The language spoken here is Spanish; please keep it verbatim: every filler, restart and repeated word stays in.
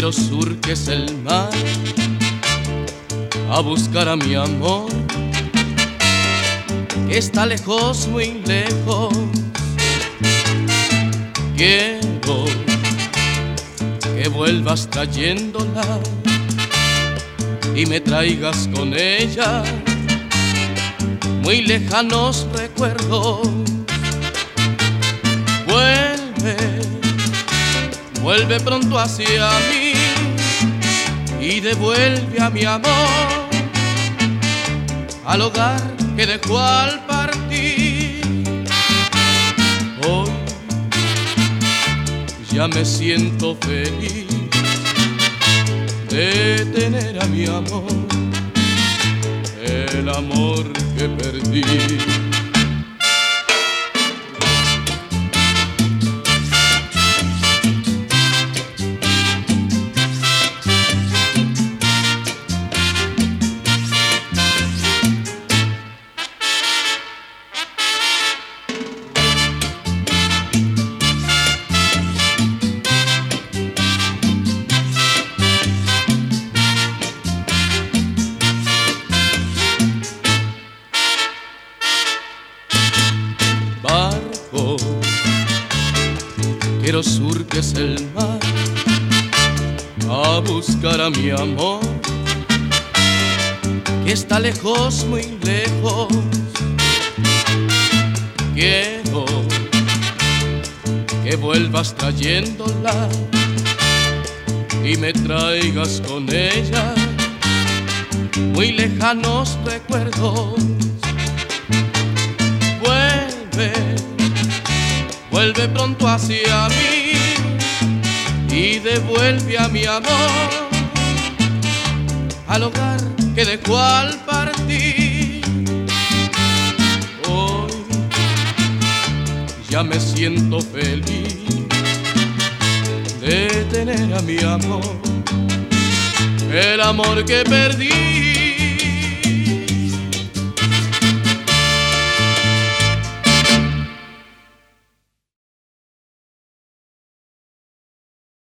quiero surques el mar a buscar a mi amor, que está lejos, muy lejos. Quiero que vuelvas trayéndola y me traigas con ella muy lejanos recuerdos. Vuelve, vuelve pronto hacia mí y devuelve a mi amor al hogar que dejó al partir. Hoy ya me siento feliz de tener a mi amor, el amor que perdí. Barco, quiero surques el mar a buscar a mi amor, que está lejos, muy lejos. Quiero que vuelvas trayéndola y me traigas con ella muy lejanos recuerdos. Vuelve pronto hacia mí y devuelve a mi amor al hogar que dejó al partir. Hoy ya me siento feliz de tener a mi amor, el amor que perdí.